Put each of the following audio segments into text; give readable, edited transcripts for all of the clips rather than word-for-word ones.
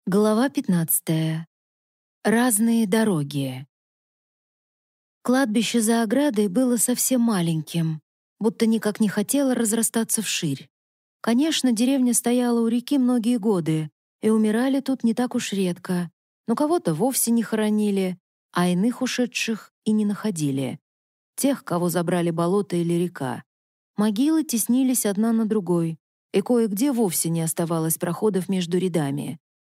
Глава 15. Разные дороги. Кладбище за оградой было совсем маленьким, будто никак не хотело разрастаться вширь. Конечно, деревня стояла у реки многие годы, и умирали тут не так уж редко, но кого-то вовсе не хоронили, а иных ушедших и не находили. Тех, кого забрали болото или река. Могилы теснились одна на другой, и кое-где вовсе не оставалось проходов между рядами.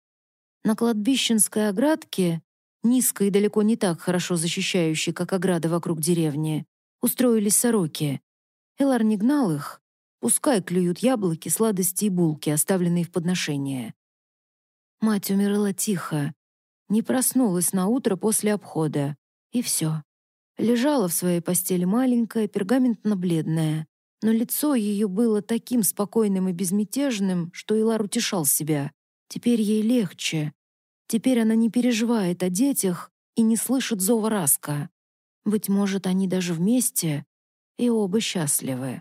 На кладбищенской оградке, низкой и далеко не так хорошо защищающей, как ограда вокруг деревни, устроились сороки. Элар не гнал их. Пускай клюют яблоки, сладости и булки, оставленные в подношение. Мать умерла тихо. Не проснулась на утро после обхода. И все. Лежала в своей постели маленькая, пергаментно-бледная. Но лицо ее было таким спокойным и безмятежным, что Элар утешал себя. Теперь ей легче. Теперь она не переживает о детях и не слышит зова Раска. Быть может, они даже вместе, и оба счастливы.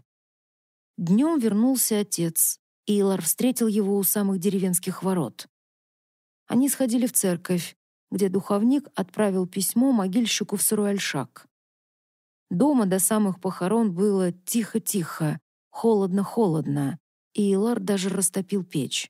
Днем вернулся отец, и Илар встретил его у самых деревенских ворот. Они сходили в церковь, где духовник отправил письмо могильщику в Сыруальшак. Дома до самых похорон было тихо-тихо, холодно-холодно, и Илар даже растопил печь.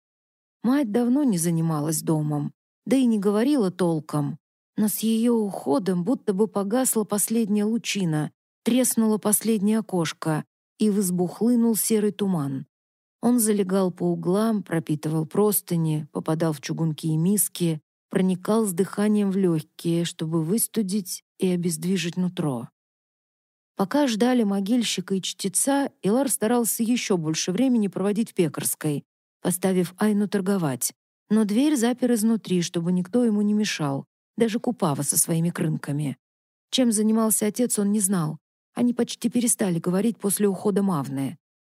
Мать давно не занималась домом, да и не говорила толком, но с ее уходом будто бы погасла последняя лучина, треснуло последнее окошко, и в избу хлынул серый туман. Он залегал по углам, пропитывал простыни, попадал в чугунки и миски, проникал с дыханием в легкие, чтобы выстудить и обездвижить нутро. Пока ждали могильщика и чтеца, Илар старался еще больше времени проводить в пекарской, поставив Айну торговать. Но дверь запер изнутри, чтобы никто ему не мешал, даже Купава со своими крынками. Чем занимался отец, он не знал. Они почти перестали говорить после ухода Мавны.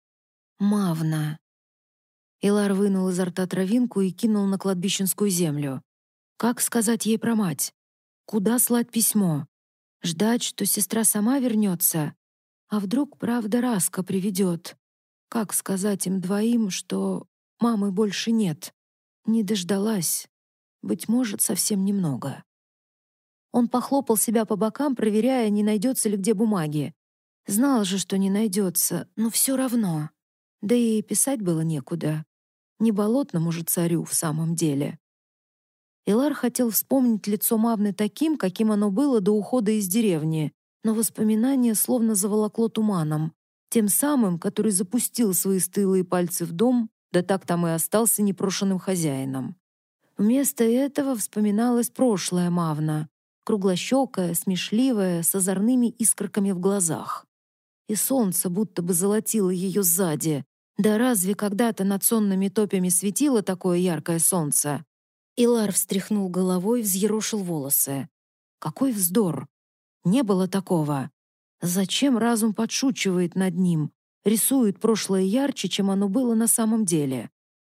Мавна. Илар вынул изо рта травинку и кинул на кладбищенскую землю. Как сказать ей про мать? Куда слать письмо? Ждать, что сестра сама вернется? А вдруг правда Раска приведет? Как сказать им двоим, что мамы больше нет? Не дождалась. Быть может, совсем немного. Он похлопал себя по бокам, проверяя, не найдется ли где бумаги. Знал же, что не найдется, но все равно. Да и писать было некуда. Не болотному же царю в самом деле. Илар хотел вспомнить лицо Мавны таким, каким оно было до ухода из деревни, но воспоминание словно заволокло туманом, тем самым, который запустил свои стылые пальцы в дом, да так там и остался непрошенным хозяином. Вместо этого вспоминалась прошлая Мавна, круглощекая, смешливая, с озорными искорками в глазах. И солнце будто бы золотило ее сзади. Да разве когда-то над сонными топями светило такое яркое солнце? Илар встряхнул головой, взъерошил волосы. Какой вздор! Не было такого. Зачем разум подшучивает над ним, рисует прошлое ярче, чем оно было на самом деле?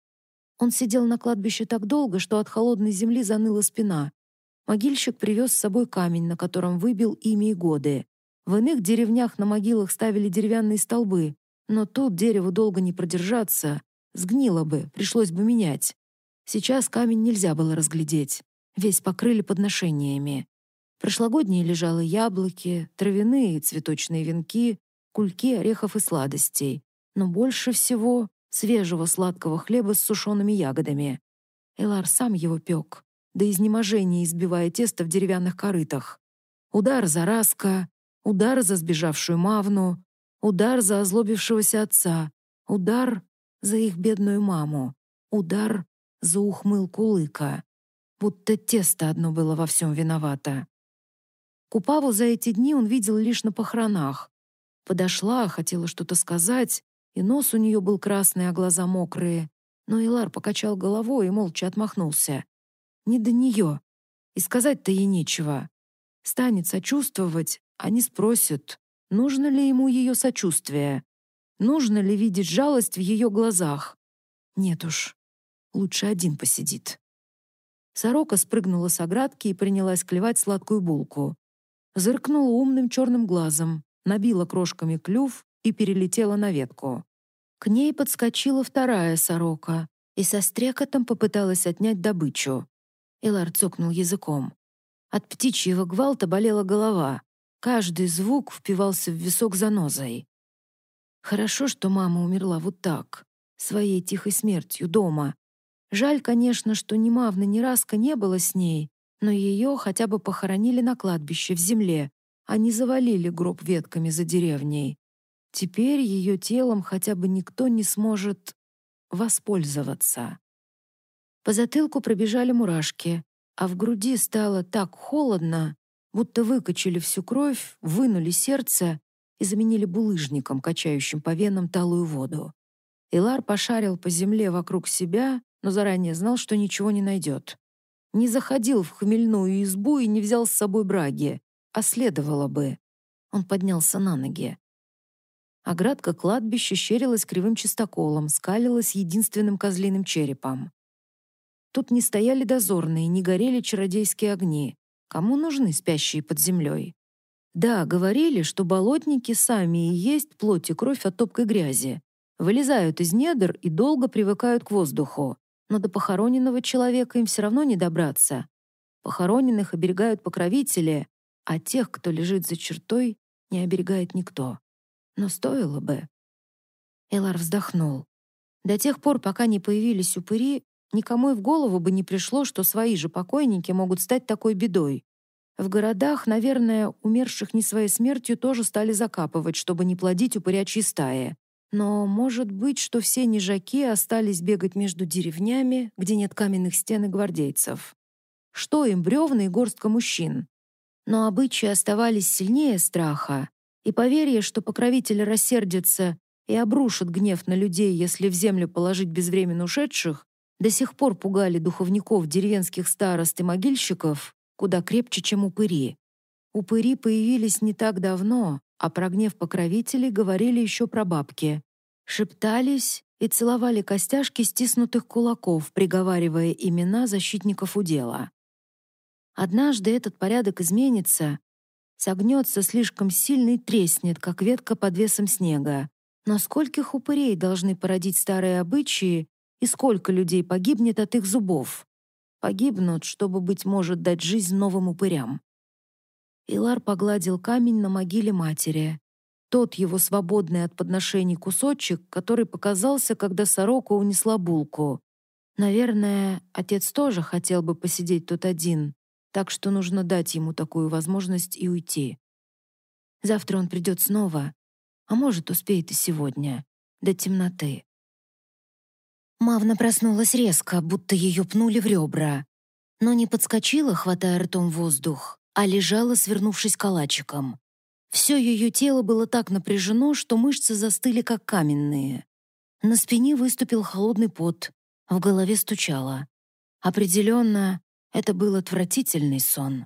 Он сидел на кладбище так долго, что от холодной земли заныла спина. Могильщик привез с собой камень, на котором выбил имя и годы. В иных деревнях на могилах ставили деревянные столбы, но тут дереву долго не продержаться, сгнило бы, пришлось бы менять. Сейчас камень нельзя было разглядеть, весь покрыли подношениями. Прошлогодние лежало яблоки, травяные и цветочные венки, кульки орехов и сладостей, но больше всего свежего сладкого хлеба с сушеными ягодами. Элар сам его пек, до изнеможения избивая тесто в деревянных корытах. Удар за Раска, удар за сбежавшую Мавну, удар за озлобившегося отца, удар за их бедную маму, удар за ухмылку лыка. Будто тесто одно было во всем виновато. Купаву за эти дни он видел лишь на похоронах. Подошла, хотела что-то сказать, и нос у нее был красный, а глаза мокрые. Но Илар покачал головой и молча отмахнулся. Не до нее. И сказать-то ей нечего. Станет сочувствовать, они спросят, нужно ли ему ее сочувствие. Нужно ли видеть жалость в ее глазах. Нет уж, лучше один посидит. Сорока спрыгнула с оградки и принялась клевать сладкую булку. Зыркнула умным черным глазом, набила крошками клюв и перелетела на ветку. К ней подскочила вторая сорока, и со стрекотом попыталась отнять добычу. Илар цокнул языком. От птичьего гвалта болела голова. Каждый звук впивался в висок занозой. Хорошо, что мама умерла вот так, своей тихой смертью дома. Жаль, конечно, что ни Мавны, ни Раска не было с ней, но ее хотя бы похоронили на кладбище в земле, а не завалили гроб ветками за деревней. Теперь ее телом хотя бы никто не сможет воспользоваться. По затылку пробежали мурашки, а в груди стало так холодно, будто выкачали всю кровь, вынули сердце и заменили булыжником, качающим по венам талую воду. Илар пошарил по земле вокруг себя, но заранее знал, что ничего не найдет. Не заходил в хмельную избу и не взял с собой браги, а следовало бы. Он поднялся на ноги. Оградка кладбища щерилась кривым чистоколом, скалилась единственным козлиным черепом. Тут не стояли дозорные, не горели чародейские огни. Кому нужны спящие под землей? Да, говорили, что болотники сами и есть плоть и кровь от топкой грязи. Вылезают из недр и долго привыкают к воздуху. Но до похороненного человека им все равно не добраться. Похороненных оберегают покровители, а тех, кто лежит за чертой, не оберегает никто. Но стоило бы. Элар вздохнул. До тех пор, пока не появились упыри, никому и в голову бы не пришло, что свои же покойники могут стать такой бедой. В городах, наверное, умерших не своей смертью тоже стали закапывать, чтобы не плодить упырячьи стаи. Но может быть, что все нежаки остались бегать между деревнями, где нет каменных стен и гвардейцев. Что им бревна и горстка мужчин? Но обычаи оставались сильнее страха, и поверье, что покровители рассердятся и обрушат гнев на людей, если в землю положить безвременно ушедших, до сих пор пугали духовников, деревенских старост и могильщиков куда крепче, чем упыри. Упыри появились не так давно, а про гнев покровителей говорили еще прабабки. Шептались и целовали костяшки стиснутых кулаков, приговаривая имена защитников удела. Однажды этот порядок изменится, согнется слишком сильно и треснет, как ветка под весом снега. Но скольких упырей должны породить старые обычаи, и сколько людей погибнет от их зубов? Погибнут, чтобы, быть может, дать жизнь новым упырям. Илар погладил камень на могиле матери. Тот его свободный от подношений кусочек, который показался, когда сорока унесла булку. Наверное, отец тоже хотел бы посидеть тут один, так что нужно дать ему такую возможность и уйти. Завтра он придет снова, а может, успеет и сегодня, до темноты. Мавна проснулась резко, будто ее пнули в ребра, но не подскочила, хватая ртом воздух, а лежала, свернувшись калачиком. Все ее тело было так напряжено, что мышцы застыли, как каменные. На спине выступил холодный пот, в голове стучало. Определенно, это был отвратительный сон.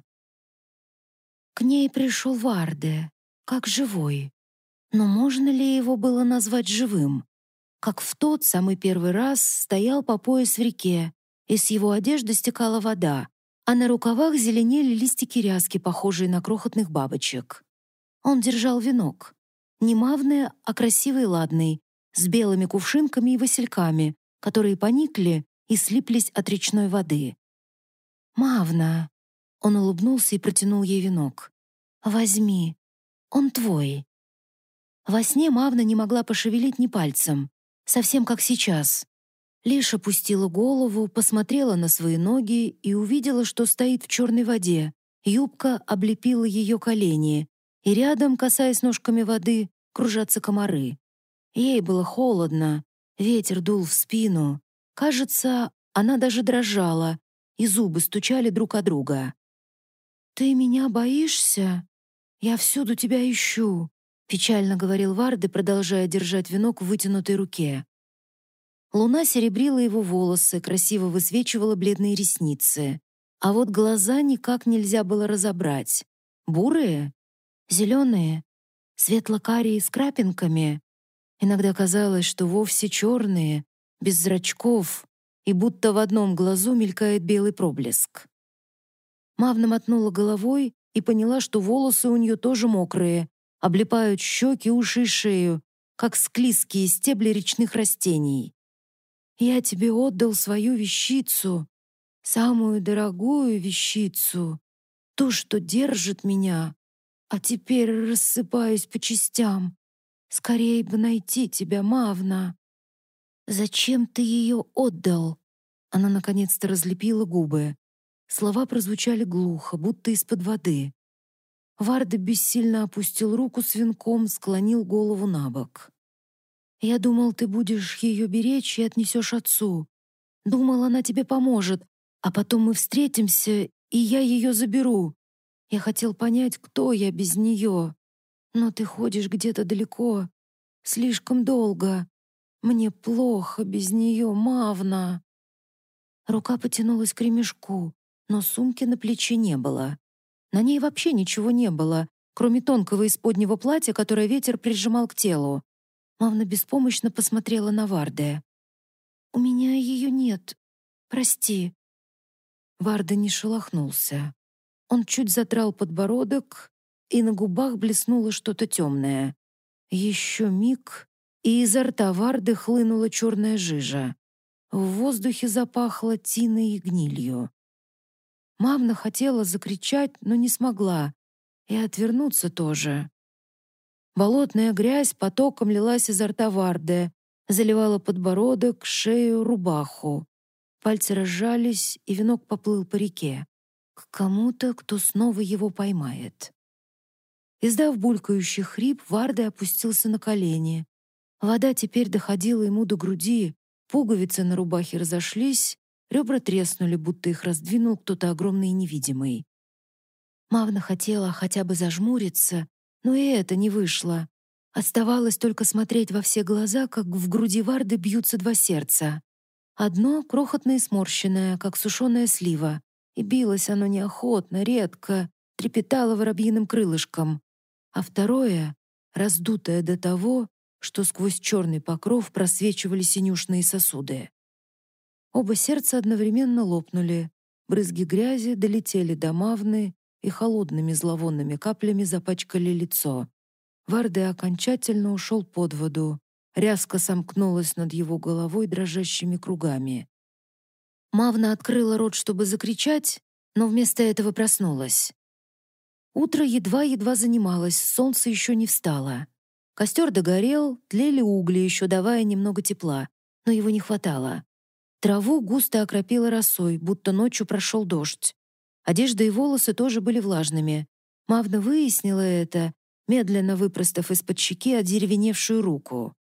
К ней пришел Варде, как живой. Но можно ли его было назвать живым? Как в тот самый первый раз стоял по пояс в реке, и с его одежды стекала вода, а на рукавах зеленели листики ряски, похожие на крохотных бабочек. Он держал венок. Не мавный, а красивый ладный, с белыми кувшинками и васильками, которые поникли и слиплись от речной воды. «Мавна!» Он улыбнулся и протянул ей венок. «Возьми, он твой». Во сне Мавна не могла пошевелить ни пальцем, совсем как сейчас. Лишь опустила голову, посмотрела на свои ноги и увидела, что стоит в черной воде. Юбка облепила ее колени, и рядом, касаясь ножками воды, кружатся комары. Ей было холодно, ветер дул в спину. Кажется, она даже дрожала, и зубы стучали друг о друга. «Ты меня боишься? Я всюду тебя ищу», — печально говорил Варде, продолжая держать венок в вытянутой руке. Луна серебрила его волосы, красиво высвечивала бледные ресницы. А вот глаза никак нельзя было разобрать. Бурые? Зеленые? Светло-карие с крапинками? Иногда казалось, что вовсе черные, без зрачков, и будто в одном глазу мелькает белый проблеск. Мавна мотнула головой и поняла, что волосы у нее тоже мокрые, облипают щеки, уши и шею, как склизкие стебли речных растений. Я тебе отдал свою вещицу, самую дорогую вещицу, ту, что держит меня, а теперь рассыпаюсь по частям. Скорей бы найти тебя, Мавна. Зачем ты ее отдал? Она наконец-то разлепила губы. Слова прозвучали глухо, будто из-под воды. Варда бессильно опустил руку с венком, склонил голову на бок. «Я думал, ты будешь ее беречь и отнесешь отцу. Думал, она тебе поможет, а потом мы встретимся, и я ее заберу. Я хотел понять, кто я без нее. Но ты ходишь где-то далеко, слишком долго. Мне плохо без нее, Мавна». Рука потянулась к ремешку, но сумки на плече не было. На ней вообще ничего не было, кроме тонкого исподнего платья, которое ветер прижимал к телу. Мавна беспомощно посмотрела на Варде. «У меня ее нет. Прости». Варда не шелохнулся. Он чуть задрал подбородок, и на губах блеснуло что-то темное. Еще миг, и изо рта Варды хлынула черная жижа. В воздухе запахло тиной и гнилью. Мавна хотела закричать, но не смогла, и отвернуться тоже. Болотная грязь потоком лилась изо рта Варды, заливала подбородок, шею, рубаху. Пальцы разжались, и венок поплыл по реке. К кому-то, кто снова его поймает. Издав булькающий хрип, Варда опустился на колени. Вода теперь доходила ему до груди, пуговицы на рубахе разошлись, ребра треснули, будто их раздвинул кто-то огромный и невидимый. Мавна хотела хотя бы зажмуриться, но и это не вышло. Оставалось только смотреть во все глаза, как в груди Варды бьются два сердца. Одно крохотное и сморщенное, как сушеная слива, и билось оно неохотно, редко, трепетало воробьиным крылышком, а второе — раздутое до того, что сквозь черный покров просвечивали синюшные сосуды. Оба сердца одновременно лопнули, брызги грязи долетели до Мавны и холодными зловонными каплями запачкали лицо. Варде окончательно ушел под воду, ряска сомкнулась над его головой дрожащими кругами. Мавна открыла рот, чтобы закричать, но вместо этого проснулась. Утро едва-едва занималось, солнце еще не встало. Костер догорел, тлели угли, еще давая немного тепла, но его не хватало. Траву густо окропило росой, будто ночью прошел дождь. Одежда и волосы тоже были влажными. Мавна выяснила это, медленно выпростав из-под щеки одеревеневшую руку.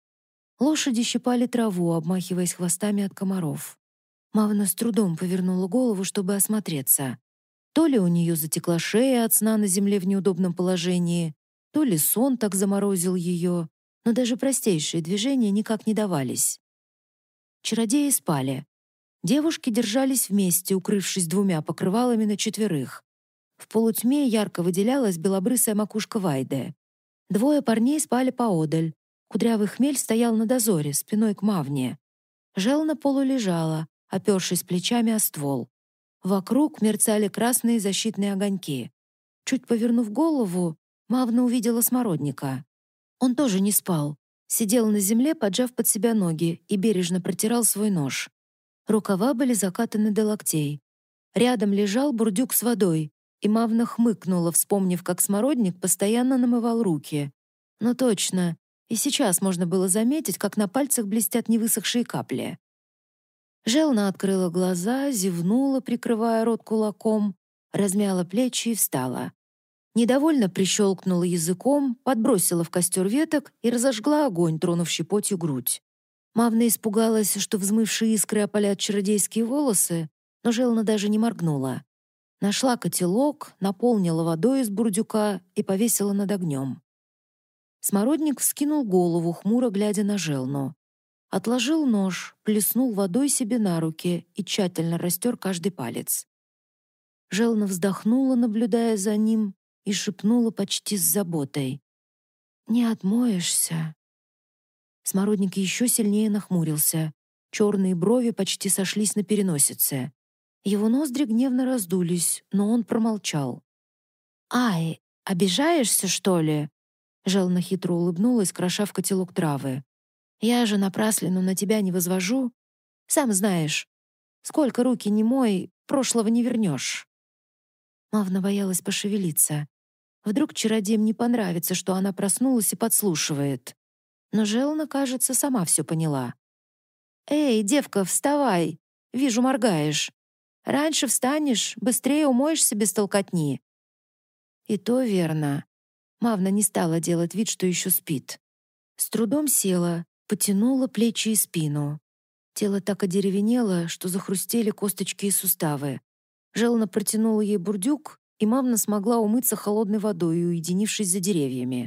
Лошади щипали траву, обмахиваясь хвостами от комаров. Мавна с трудом повернула голову, чтобы осмотреться. То ли у нее затекла шея от сна на земле в неудобном положении, то ли сон так заморозил ее, но даже простейшие движения никак не давались. Чародеи спали. Девушки держались вместе, укрывшись двумя покрывалами на четверых. В полутьме ярко выделялась белобрысая макушка Вайды. Двое парней спали поодаль. Кудрявый хмель стоял на дозоре, спиной к Мавне. Желна полулежала, опершись плечами о ствол. Вокруг мерцали красные защитные огоньки. Чуть повернув голову, Мавна увидела Смородника. Он тоже не спал. Сидел на земле, поджав под себя ноги, и бережно протирал свой нож. Рукава были закатаны до локтей. Рядом лежал бурдюк с водой, и Мавна хмыкнула, вспомнив, как Смородник постоянно намывал руки. Но точно, и сейчас можно было заметить, как на пальцах блестят невысохшие капли. Желна открыла глаза, зевнула, прикрывая рот кулаком, размяла плечи и встала. Недовольно прищелкнула языком, подбросила в костер веток и разожгла огонь, тронув щепотью грудь. Мавна испугалась, что взмывшие искры опалят чародейские волосы, но Желна даже не моргнула. Нашла котелок, наполнила водой из бурдюка и повесила над огнем. Смородник вскинул голову, хмуро глядя на Желну. Отложил нож, плеснул водой себе на руки и тщательно растер каждый палец. Желна вздохнула, наблюдая за ним, и шепнула почти с заботой: «Не отмоешься». Смородник еще сильнее нахмурился. Черные брови почти сошлись на переносице. Его ноздри гневно раздулись, но он промолчал. «Ай, обижаешься, что ли?» Желна хитро улыбнулась, кроша в котелок травы. «Я же напраслину на тебя не возвожу. Сам знаешь, сколько руки не мой, прошлого не вернешь». Мавна боялась пошевелиться. Вдруг чародеям не понравится, что она проснулась и подслушивает. Но Желна, кажется, сама все поняла. «Эй, девка, вставай! Вижу, моргаешь. Раньше встанешь, быстрее умоешься без толкотни». И то верно. Мавна не стала делать вид, что еще спит. С трудом села, потянула плечи и спину. Тело так одеревенело, что захрустели косточки и суставы. Желна протянула ей бурдюк, и Мавна смогла умыться холодной водой, уединившись за деревьями.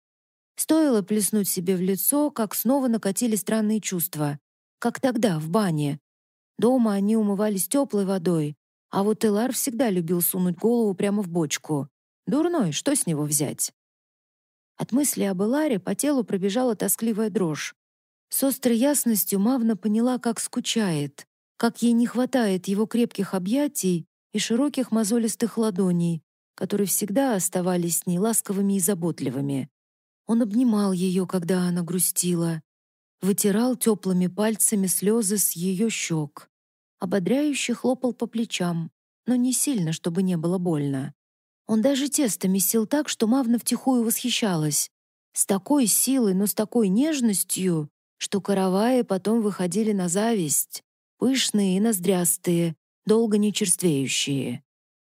Стоило плеснуть себе в лицо, как снова накатили странные чувства. Как тогда, в бане. Дома они умывались теплой водой, а вот Элар всегда любил сунуть голову прямо в бочку. Дурной, что с него взять? От мысли об Эларе по телу пробежала тоскливая дрожь. С острой ясностью Мавна поняла, как скучает, как ей не хватает его крепких объятий и широких мозолистых ладоней, которые всегда оставались с ней ласковыми и заботливыми. Он обнимал ее, когда она грустила, вытирал теплыми пальцами слезы с ее щек, ободряюще хлопал по плечам, но не сильно, чтобы не было больно. Он даже тесто месил так, что Мавна втихую восхищалась. С такой силой, но с такой нежностью, что караваи потом выходили на зависть, пышные и ноздрястые, долго не черствеющие.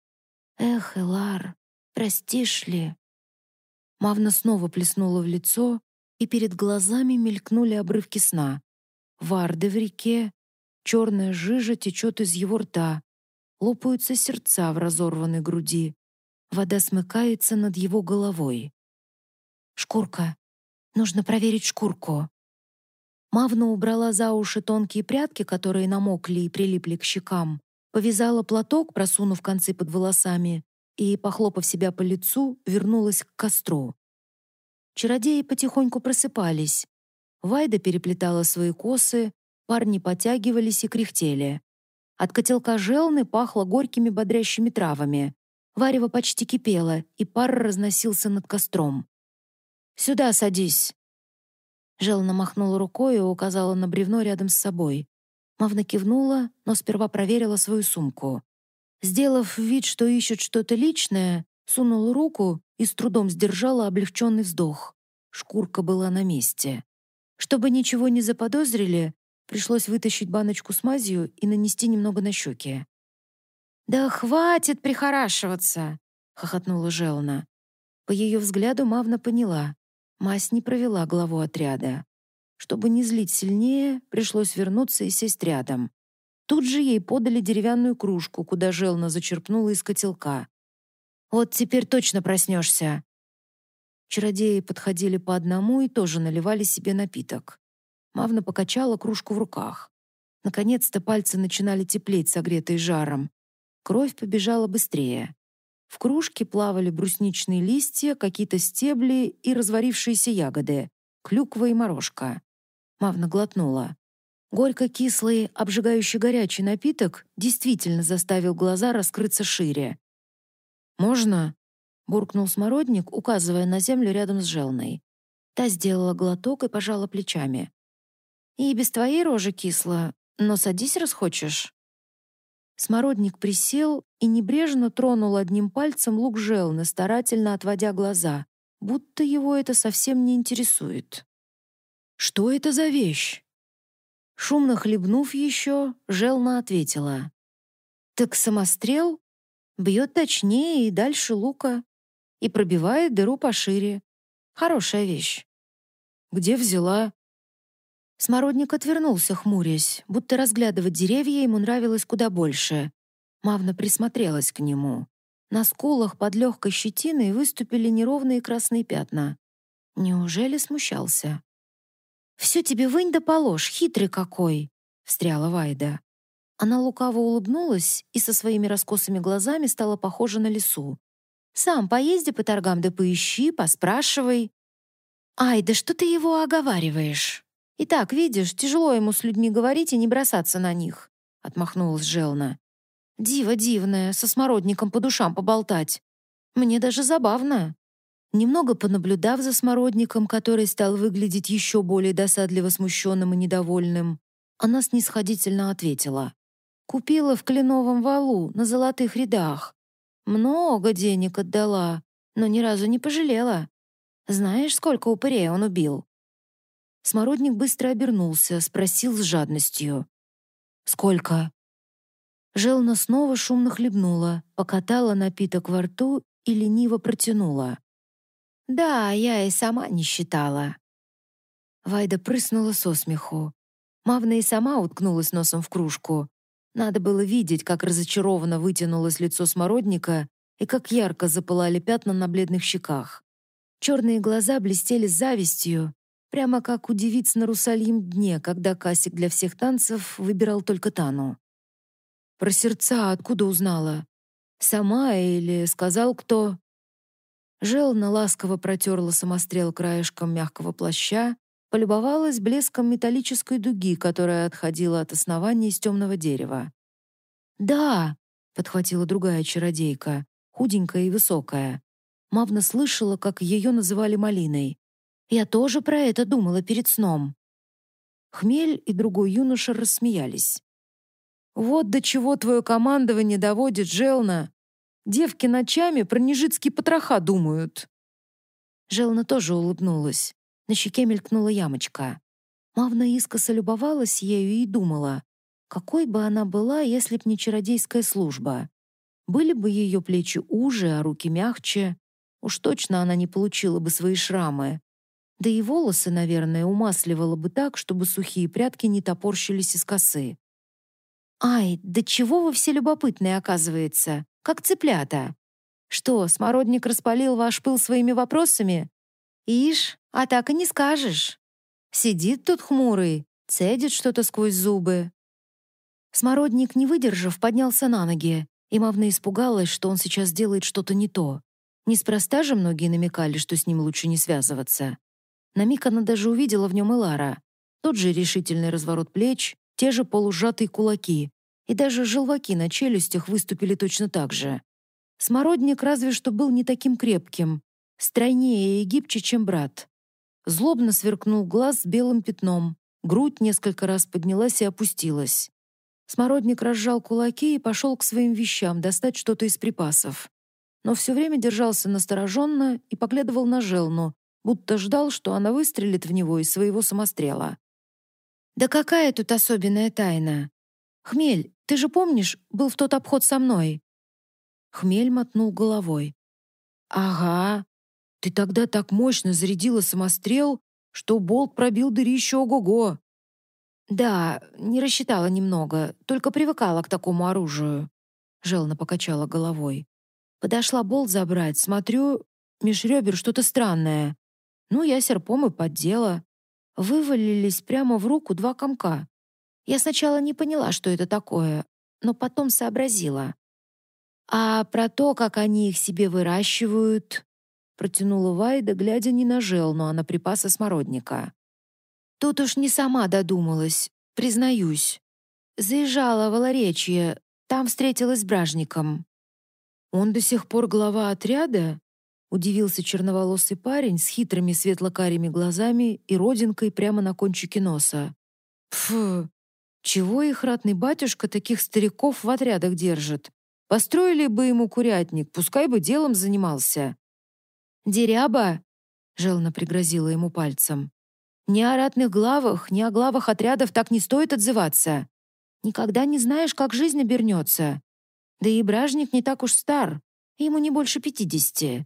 «Эх, Элар, простишь ли?» Мавна снова плеснула в лицо, и перед глазами мелькнули обрывки сна. Варды в реке, черная жижа течет из его рта, лопаются сердца в разорванной груди, вода смыкается над его головой. «Шкурка! Нужно проверить шкурку!» Мавна убрала за уши тонкие прядки, которые намокли и прилипли к щекам, повязала платок, просунув концы под волосами, и, похлопав себя по лицу, вернулась к костру. Чародеи потихоньку просыпались. Вайда переплетала свои косы, парни потягивались и кряхтели. От котелка Желны пахло горькими бодрящими травами. Варево почти кипело, и пар разносился над костром. «Сюда садись!» Желна махнула рукой и указала на бревно рядом с собой. Мавна кивнула, но сперва проверила свою сумку. Сделав вид, что ищет что-то личное, сунула руку и с трудом сдержала облегченный вздох. Шкурка была на месте. Чтобы ничего не заподозрили, пришлось вытащить баночку с мазью и нанести немного на щеки. «Да хватит прихорашиваться!» — хохотнула Желна. По ее взгляду Мавна поняла. Мазь не провела главу отряда. Чтобы не злить сильнее, пришлось вернуться и сесть рядом. Тут же ей подали деревянную кружку, куда Желна зачерпнула из котелка. «Вот теперь точно проснешься!» Чародеи подходили по одному и тоже наливали себе напиток. Мавна покачала кружку в руках. Наконец-то пальцы начинали теплеть, согретые жаром. Кровь побежала быстрее. В кружке плавали брусничные листья, какие-то стебли и разварившиеся ягоды, клюква и морожка. Мавна глотнула. Горько-кислый, обжигающий горячий напиток действительно заставил глаза раскрыться шире. «Можно?» — буркнул Смородник, указывая на землю рядом с Желной. Та сделала глоток и пожала плечами. «И без твоей рожи кисло, но садись, раз хочешь». Смородник присел и небрежно тронул одним пальцем лук Желны, старательно отводя глаза, будто его это совсем не интересует. «Что это за вещь?» Шумно хлебнув еще, Желна ответила. «Так самострел бьет точнее и дальше лука и пробивает дыру пошире. Хорошая вещь». «Где взяла?» Смородник отвернулся, хмурясь, будто разглядывать деревья ему нравилось куда больше. Мавна присмотрелась к нему. На скулах под легкой щетиной выступили неровные красные пятна. Неужели смущался? «Все тебе вынь да положь, хитрый какой!» — встряла Вайда. Она лукаво улыбнулась и со своими раскосыми глазами стала похожа на лису. «Сам поезди по торгам да поищи, поспрашивай». «Ай, да что ты его оговариваешь? И так, видишь, тяжело ему с людьми говорить и не бросаться на них», — отмахнулась Желна. «Диво дивное, со Смородником по душам поболтать. Мне даже забавно». Немного понаблюдав за Смородником, который стал выглядеть еще более досадливо смущенным и недовольным, Она снисходительно ответила. «Купила в Кленовом валу на золотых рядах. Много денег отдала, но ни разу не пожалела. Знаешь, сколько упырей он убил?» Смородник быстро обернулся, спросил с жадностью. «Сколько?» Желна снова шумно хлебнула, покатала напиток во рту и лениво протянула. «Да, я и сама не считала». Вайда прыснула со смеху. Мавна и сама уткнулась носом в кружку. Надо было видеть, как разочарованно вытянулось лицо Смородника и как ярко запылали пятна на бледных щеках. Черные глаза блестели завистью, прямо как у девиц на Русальем дне, когда Касик для всех танцев выбирал только Тану. «Про сердца откуда узнала? Сама или сказал кто?» Желна ласково протерла самострел краешком мягкого плаща, полюбовалась блеском металлической дуги, которая отходила от основания из темного дерева. «Да», — подхватила другая чародейка, худенькая и высокая. Мавна слышала, как ее называли Малиной. «Я тоже про это думала перед сном». Хмель и другой юноша рассмеялись. «Вот до чего твое командование доводит, Желна. Девки ночами про нежитские потроха думают». Желна тоже улыбнулась. На щеке мелькнула ямочка. Мавна искоса любовалась ею и думала, какой бы она была, если б не чародейская служба. Были бы ее плечи уже, а руки мягче. Уж точно она не получила бы свои шрамы. Да и волосы, наверное, умасливала бы так, чтобы сухие прядки не топорщились из косы. «Ай, да чего вы все любопытные, оказывается, как цыплята! Что, Смородник распалил ваш пыл своими вопросами? Ишь, а так и не скажешь. Сидит тут хмурый, цедит что-то сквозь зубы». Смородник, не выдержав, поднялся на ноги, и Мавна испугалась, что он сейчас делает что-то не то. Неспроста же многие намекали, что с ним лучше не связываться. На миг она даже увидела в нем Элара. Тот же решительный разворот плеч, те же полусжатые кулаки, и даже желваки на челюстях выступили точно так же. Смородник разве что был не таким крепким, стройнее и гибче, чем брат. Злобно сверкнул глаз с белым пятном, грудь несколько раз поднялась и опустилась. Смородник разжал кулаки и пошел к своим вещам достать что-то из припасов. Но все время держался настороженно и поглядывал на Желну, будто ждал, что она выстрелит в него из своего самострела. «Да какая тут особенная тайна? Хмель, ты же помнишь, был в тот обход со мной?» Хмель мотнул головой. «Ага, ты тогда так мощно зарядила самострел, что болт пробил дырище ого-го». «Да, не рассчитала немного, только привыкала к такому оружию», — Желна покачала головой. «Подошла болт забрать, смотрю, меж ребер что-то странное. Ну, я серпом и поддела. Вывалились прямо в руку два комка. Я сначала не поняла, что это такое, но потом сообразила. А про то, как они их себе выращивают, протянула Вайда, глядя не на Желну, а на припасы Смородника. Тут уж не сама додумалась, признаюсь. Заезжала в Волоречье, там встретилась с бражником. «Он до сих пор глава отряда?» — удивился черноволосый парень с хитрыми светло-карими глазами и родинкой прямо на кончике носа. «Пф, чего их ратный батюшка таких стариков в отрядах держит? Построили бы ему курятник, пускай бы делом занимался». «Деряба!» — Желна пригрозила ему пальцем. «Ни о ратных главах, ни о главах отрядов так не стоит отзываться. Никогда не знаешь, как жизнь обернется. Да и бражник не так уж стар, ему не больше 50».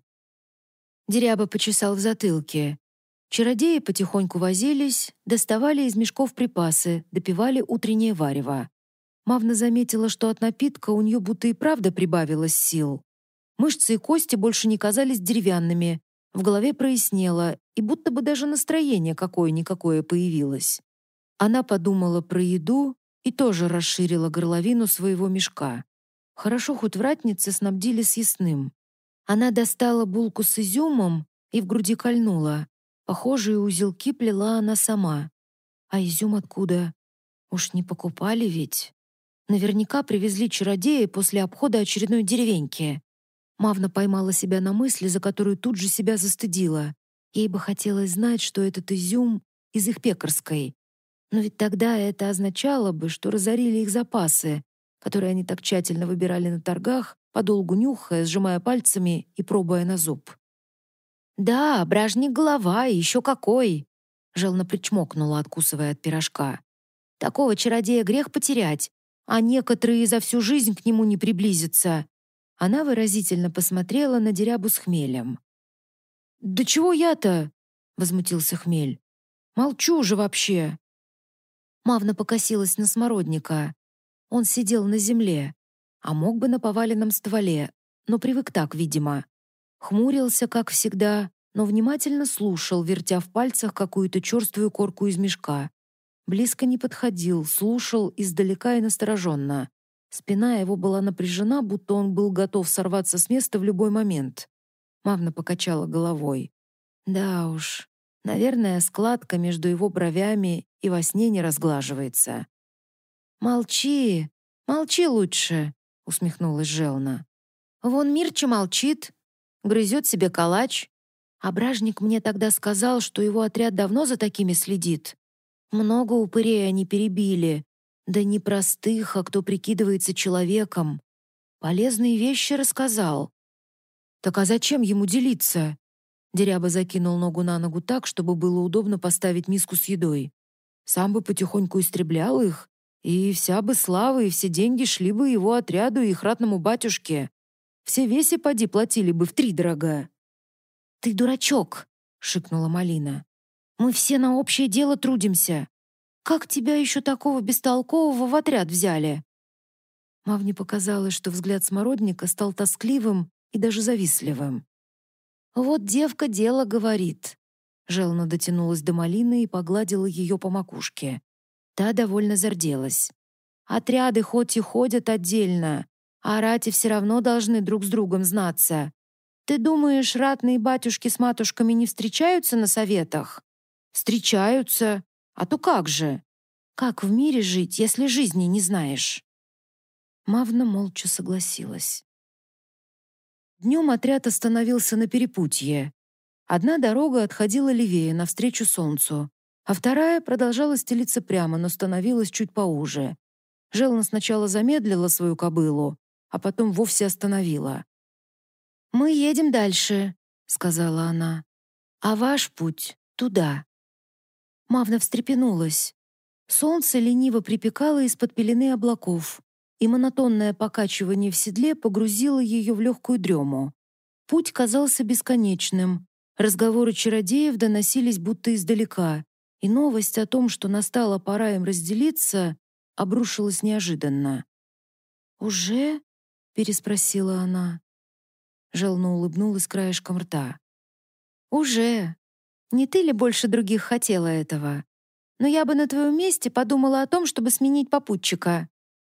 Деряба почесал в затылке. Чародеи потихоньку возились, доставали из мешков припасы, допивали утреннее варево. Мавна заметила, что от напитка у нее будто и правда прибавилось сил. Мышцы и кости больше не казались деревянными, в голове прояснело, и будто бы даже настроение какое-никакое появилось. Она подумала про еду и тоже расширила горловину своего мешка. Хорошо, хоть вратницы снабдили съестным. Она достала булку с изюмом и в груди кольнула. Похожие узелки плела она сама. А изюм откуда? Уж не покупали ведь? Наверняка привезли чародеи после обхода очередной деревеньки. Мавна поймала себя на мысли, за которую тут же себя застыдила. Ей бы хотелось знать, что этот изюм из их пекарской. Но ведь тогда это означало бы, что разорили их запасы, которые они так тщательно выбирали на торгах, подолгу нюхая, сжимая пальцами и пробуя на зуб. «Да, бражник голова, и еще какой!» Желна причмокнула, откусывая от пирожка. «Такого чародея грех потерять, а некоторые за всю жизнь к нему не приблизятся». Она выразительно посмотрела на дерябу с хмелем. «Да чего я-то?» — возмутился хмель. «Молчу же вообще!» Мавна покосилась на смородника. Он сидел на земле, а мог бы на поваленном стволе, но привык так, видимо. Хмурился, как всегда, но внимательно слушал, вертя в пальцах какую-то черствую корку из мешка. Близко не подходил, слушал издалека и настороженно. Спина его была напряжена, будто он был готов сорваться с места в любой момент. Мавна покачала головой. Да уж, наверное, складка между его бровями и во сне не разглаживается. «Молчи, молчи лучше», — усмехнулась Желна. «Вон Мирча молчит, грызет себе калач. А бражник мне тогда сказал, что его отряд давно за такими следит. Много упырей они перебили. Да не простых, а кто прикидывается человеком. Полезные вещи рассказал». «Так а зачем ему делиться?» Деряба закинул ногу на ногу так, чтобы было удобно поставить миску с едой. «Сам бы потихоньку истреблял их, и вся бы слава и все деньги шли бы его отряду и их ратному батюшке. Все веси поди платили бы втридорога». «Ты дурачок!» — шикнула Малина. «Мы все на общее дело трудимся. Как тебя еще такого бестолкового в отряд взяли?» Мавне показалось, что взгляд смородника стал тоскливым и даже завистливым. «Вот девка дело говорит». Желна дотянулась до Малины и погладила ее по макушке. Та довольно зарделась. «Отряды хоть и ходят отдельно, а рати все равно должны друг с другом знаться. Ты думаешь, ратные батюшки с матушками не встречаются на советах?» «Встречаются. А то как же? Как в мире жить, если жизни не знаешь?» Мавна молча согласилась. Днем отряд остановился на перепутье. Одна дорога отходила левее, навстречу солнцу, а вторая продолжала стелиться прямо, но становилась чуть поуже. Желна сначала замедлила свою кобылу, а потом вовсе остановила. «Мы едем дальше», — сказала она. «А ваш путь туда». Мавна встрепенулась. Солнце лениво припекало из-под пелены облаков, и монотонное покачивание в седле погрузило ее в легкую дрему. Путь казался бесконечным. Разговоры чародеев доносились будто издалека, и новость о том, что настала пора им разделиться, обрушилась неожиданно. «Уже?» — переспросила она. Желна улыбнулась краешком рта. «Уже. Не ты ли больше других хотела этого? Но я бы на твоем месте подумала о том, чтобы сменить попутчика».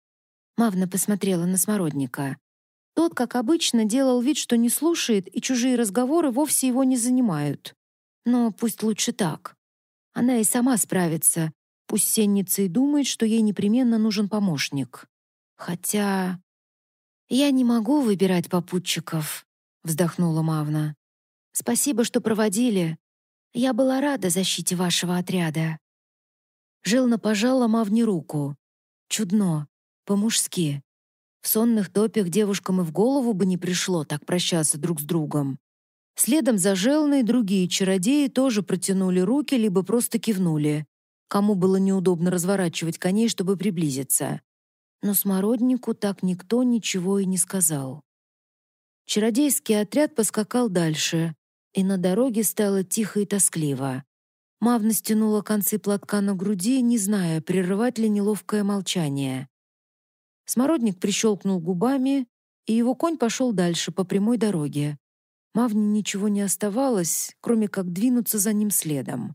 Мавна посмотрела на смородника. Тот, как обычно, делал вид, что не слушает, и чужие разговоры вовсе его не занимают. Но пусть лучше так. Она и сама справится. Пусть сенница и думает, что ей непременно нужен помощник. Хотя... «Я не могу выбирать попутчиков», — вздохнула Мавна. «Спасибо, что проводили. Я была рада защите вашего отряда». Желна пожала Мавне руку. Чудно, по-мужски. В сонных топях девушкам и в голову бы не пришло так прощаться друг с другом. Следом за Желной другие чародеи тоже протянули руки, либо просто кивнули. Кому было неудобно разворачивать коней, чтобы приблизиться. Но смороднику так никто ничего и не сказал. Чародейский отряд поскакал дальше, и на дороге стало тихо и тоскливо. Мавна стянула концы платка на груди, не зная, прерывать ли неловкое молчание. Смородник прищелкнул губами, и его конь пошел дальше по прямой дороге. Мавне ничего не оставалось, кроме как двинуться за ним следом.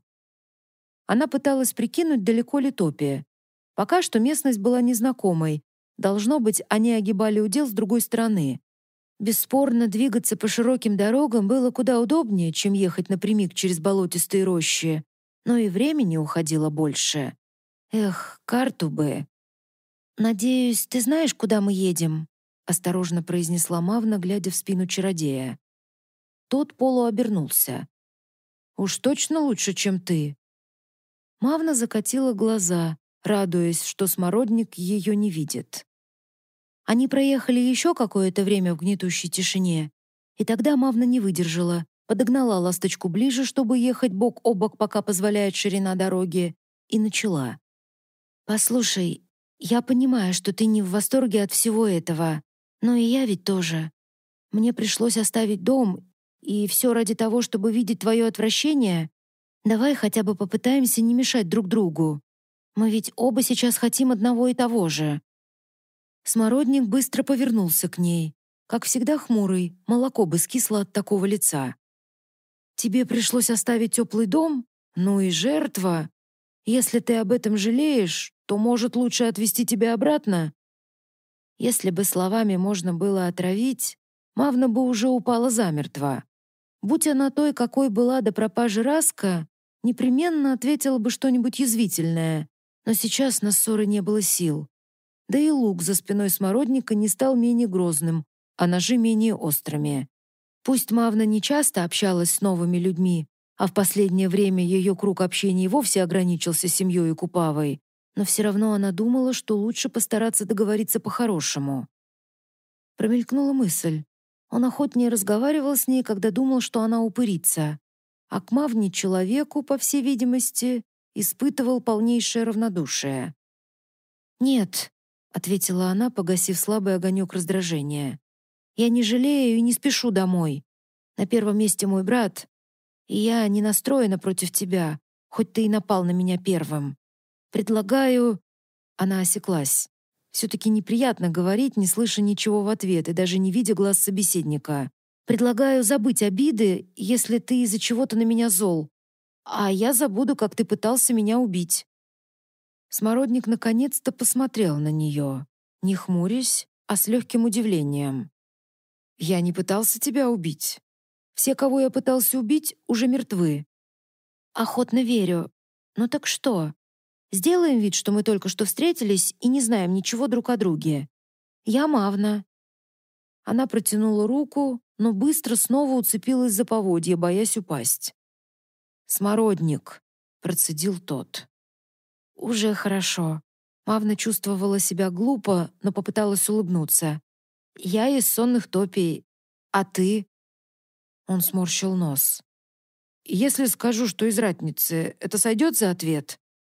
Она пыталась прикинуть, далеко ли топи. Пока что местность была незнакомой. Должно быть, они огибали удел с другой стороны. Бесспорно, двигаться по широким дорогам было куда удобнее, чем ехать напрямик через болотистые рощи. Но и времени уходило больше. Эх, карту бы. «Надеюсь, ты знаешь, куда мы едем?» — осторожно произнесла Мавна, глядя в спину чародея. Тот полуобернулся. «Уж точно лучше, чем ты». Мавна закатила глаза, радуясь, что Смородник ее не видит. Они проехали еще какое-то время в гнетущей тишине, и тогда Мавна не выдержала, подогнала ласточку ближе, чтобы ехать бок о бок, пока позволяет ширина дороги, и начала. «Послушай, я понимаю, что ты не в восторге от всего этого, но и я ведь тоже. Мне пришлось оставить дом, и все ради того, чтобы видеть твое отвращение. Давай хотя бы попытаемся не мешать друг другу. Мы ведь оба сейчас хотим одного и того же». Смородник быстро повернулся к ней. Как всегда хмурый, молоко бы скисло от такого лица. «Тебе пришлось оставить теплый дом? Ну и жертва. Если ты об этом жалеешь, то, может, лучше отвезти тебя обратно?» Если бы словами можно было отравить, Мавна бы уже упала замертво. Будь она той, какой была до пропажи Раска, непременно ответила бы что-нибудь язвительное, но сейчас на ссоры не было сил. Да и лук за спиной Смородника не стал менее грозным, а ножи менее острыми. Пусть Мавна не часто общалась с новыми людьми, а в последнее время ее круг общения и вовсе ограничился семьей и Купавой, но все равно она думала, что лучше постараться договориться по-хорошему. Промелькнула мысль. Он охотнее разговаривал с ней, когда думал, что она упырится, а к Мавне человеку, по всей видимости, испытывал полнейшее равнодушие. «Нет», — ответила она, погасив слабый огонек раздражения. «Я не жалею и не спешу домой. На первом месте мой брат, и я не настроена против тебя, хоть ты и напал на меня первым. Предлагаю...» Она осеклась. Все-таки неприятно говорить, не слыша ничего в ответ и даже не видя глаз собеседника. «Предлагаю забыть обиды, если ты из-за чего-то на меня зол, а я забуду, как ты пытался меня убить». Смородник наконец-то посмотрел на нее, не хмурясь, а с легким удивлением. «Я не пытался тебя убить. Все, кого я пытался убить, уже мертвы». «Охотно верю. Ну так что? Сделаем вид, что мы только что встретились и не знаем ничего друг о друге. Я Мавна». Она протянула руку, но быстро снова уцепилась за поводья, боясь упасть. «Смородник», — процедил тот. «Уже хорошо». Мавна чувствовала себя глупо, но попыталась улыбнуться. «Я из сонных топий. А ты?» Он сморщил нос. «Если скажу, что из ратницы, это сойдет за ответ?»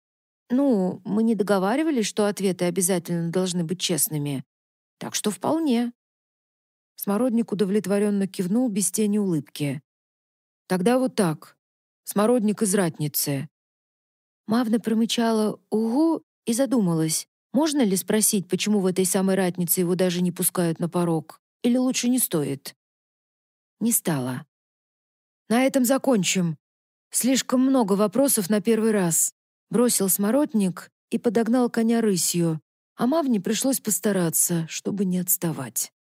«Ну, мы не договаривались, что ответы обязательно должны быть честными. Так что вполне». Смородник удовлетворенно кивнул без тени улыбки. «Тогда вот так. Смородник из ратницы». Мавна промычала «Угу» и задумалась, можно ли спросить, почему в этой самой ратнице его даже не пускают на порог, или лучше не стоит. Не стала. «На этом закончим. Слишком много вопросов на первый раз», — бросил Смородник и подогнал коня рысью, а Мавне пришлось постараться, чтобы не отставать.